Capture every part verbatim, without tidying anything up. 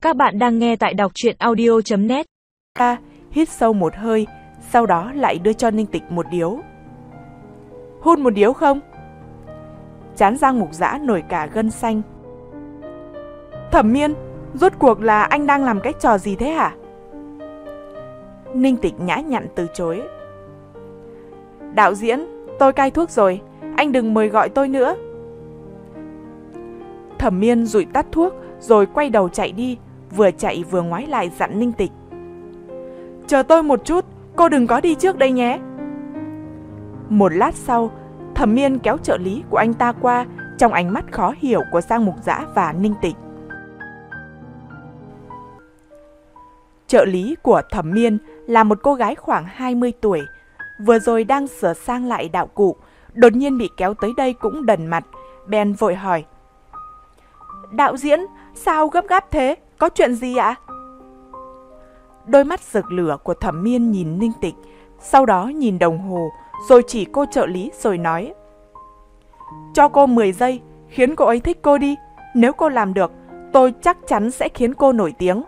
Các bạn đang nghe tại đọc truyện audio chấm net. Ta hít sâu một hơi, sau đó lại đưa cho Ninh Tịch một điếu. Hút một điếu không? Trán Giang Mục Dã nổi cả gân xanh. Thẩm Miên, rốt cuộc là anh đang làm cái trò gì thế hả? Ninh Tịch nhã nhặn từ chối. Đạo diễn, tôi cai thuốc rồi, anh đừng mời gọi tôi nữa. Thẩm Miên dụi tắt thuốc rồi quay đầu chạy đi, vừa chạy vừa ngoái lại dặn Ninh Tịch. Chờ tôi một chút, cô đừng có đi trước đây nhé. Một lát sau, Thẩm Miên kéo trợ lý của anh ta qua, trong ánh mắt khó hiểu của Giang Mục Dã và Ninh Tịch. Trợ lý của Thẩm Miên là một cô gái khoảng hai mươi tuổi, vừa rồi đang sửa sang lại đạo cụ, đột nhiên bị kéo tới đây cũng đần mặt, bèn vội hỏi. Đạo diễn, sao gấp gáp thế? Có chuyện gì ạ? Đôi mắt rực lửa của Thẩm Miên nhìn Ninh Tịch, sau đó nhìn đồng hồ, rồi chỉ cô trợ lý rồi nói. Cho cô mười giây, khiến cô ấy thích cô đi. Nếu cô làm được, tôi chắc chắn sẽ khiến cô nổi tiếng.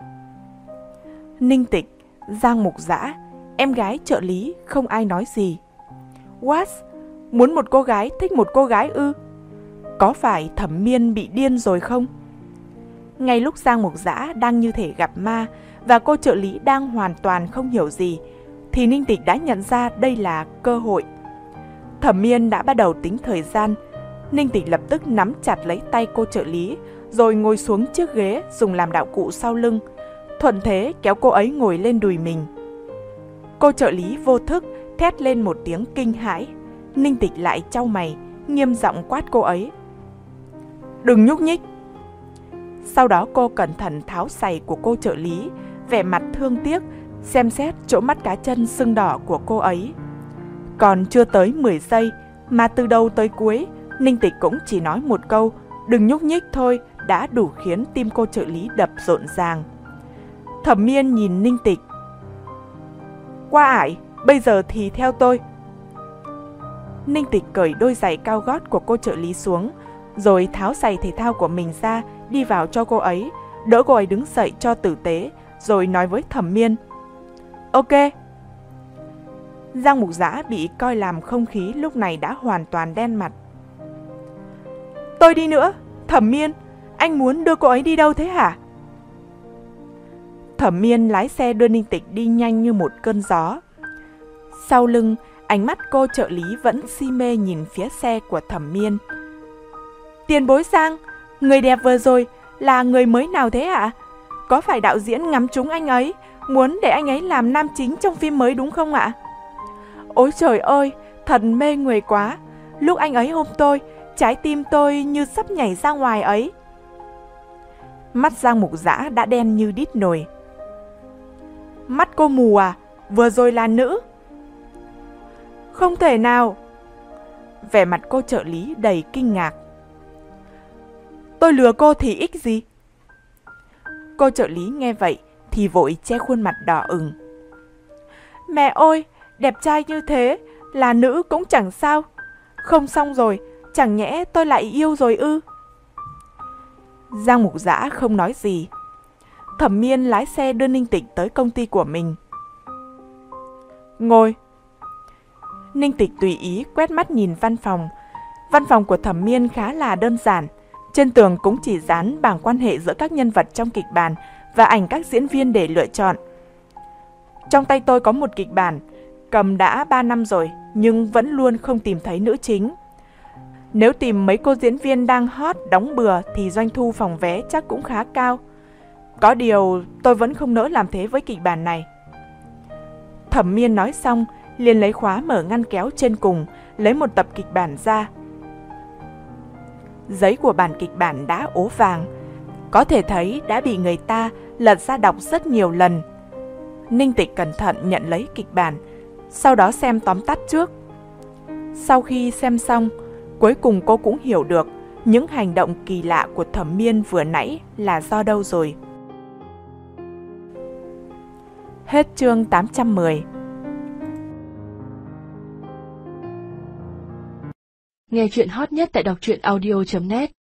Ninh Tịch, Giang Mục Dã, em gái trợ lý, không ai nói gì. What? Muốn một cô gái thích một cô gái ư? Có phải Thẩm Miên bị điên rồi không? Ngay lúc Giang Mục Dã đang như thể gặp ma và cô trợ lý đang hoàn toàn không hiểu gì, thì Ninh Tịch đã nhận ra đây là cơ hội. Thẩm Miên đã bắt đầu tính thời gian. Ninh Tịch lập tức nắm chặt lấy tay cô trợ lý, rồi ngồi xuống chiếc ghế dùng làm đạo cụ sau lưng, thuận thế kéo cô ấy ngồi lên đùi mình. Cô trợ lý vô thức thét lên một tiếng kinh hãi. Ninh Tịch lại chau mày, nghiêm giọng quát cô ấy. Đừng nhúc nhích. Sau đó cô cẩn thận tháo giày của cô trợ lý, vẻ mặt thương tiếc, xem xét chỗ mắt cá chân sưng đỏ của cô ấy. Còn chưa tới mười giây, mà từ đầu tới cuối, Ninh Tịch cũng chỉ nói một câu, đừng nhúc nhích thôi, đã đủ khiến tim cô trợ lý đập rộn ràng. Thẩm Miên nhìn Ninh Tịch. Qua ải, bây giờ thì theo tôi. Ninh Tịch cởi đôi giày cao gót của cô trợ lý xuống, rồi tháo giày thể thao của mình ra, đi vào cho cô ấy, đỡ cô ấy đứng dậy cho tử tế, rồi nói với Thẩm Miên. Ok. Giang Mục Dã bị coi làm không khí lúc này đã hoàn toàn đen mặt. Tôi đi nữa. Thẩm Miên, anh muốn đưa cô ấy đi đâu thế hả? Thẩm Miên lái xe đưa Ninh Tịch đi nhanh như một cơn gió. Sau lưng, ánh mắt cô trợ lý vẫn si mê nhìn phía xe của Thẩm Miên. Tiền bối Giang, người đẹp vừa rồi là người mới nào thế ạ? Có phải đạo diễn ngắm trúng anh ấy, muốn để anh ấy làm nam chính trong phim mới đúng không ạ? Ôi trời ơi, thật mê người quá. Lúc anh ấy ôm tôi, trái tim tôi như sắp nhảy ra ngoài ấy. Mắt Giang Mục Dã đã đen như đít nồi. Mắt cô mù à? Vừa rồi là nữ. Không thể nào. Vẻ mặt cô trợ lý đầy kinh ngạc. Tôi lừa cô thì ích gì? Cô trợ lý nghe vậy thì vội che khuôn mặt đỏ ửng. Mẹ ơi, đẹp trai như thế, là nữ cũng chẳng sao. Không xong rồi, chẳng nhẽ tôi lại yêu rồi ư? Giang Mục Dã không nói gì. Thẩm Miên lái xe đưa Ninh Tịch tới công ty của mình. Ngồi. Ninh Tịch tùy ý quét mắt nhìn văn phòng. Văn phòng của Thẩm Miên khá là đơn giản. Trên tường cũng chỉ dán bảng quan hệ giữa các nhân vật trong kịch bản và ảnh các diễn viên để lựa chọn. Trong tay tôi có một kịch bản, cầm đã ba năm rồi nhưng vẫn luôn không tìm thấy nữ chính. Nếu tìm mấy cô diễn viên đang hot đóng bừa thì doanh thu phòng vé chắc cũng khá cao. Có điều tôi vẫn không nỡ làm thế với kịch bản này. Thẩm Miên nói xong, liền lấy khóa mở ngăn kéo trên cùng, lấy một tập kịch bản ra. Giấy của bản kịch bản đã ố vàng, có thể thấy đã bị người ta lật ra đọc rất nhiều lần. Ninh Tịch cẩn thận nhận lấy kịch bản, sau đó xem tóm tắt trước. Sau khi xem xong, cuối cùng cô cũng hiểu được những hành động kỳ lạ của Thẩm Miên vừa nãy là do đâu rồi. Hết chương tám trăm mười. Nghe chuyện hot nhất tại đọc truyện audio chấm net.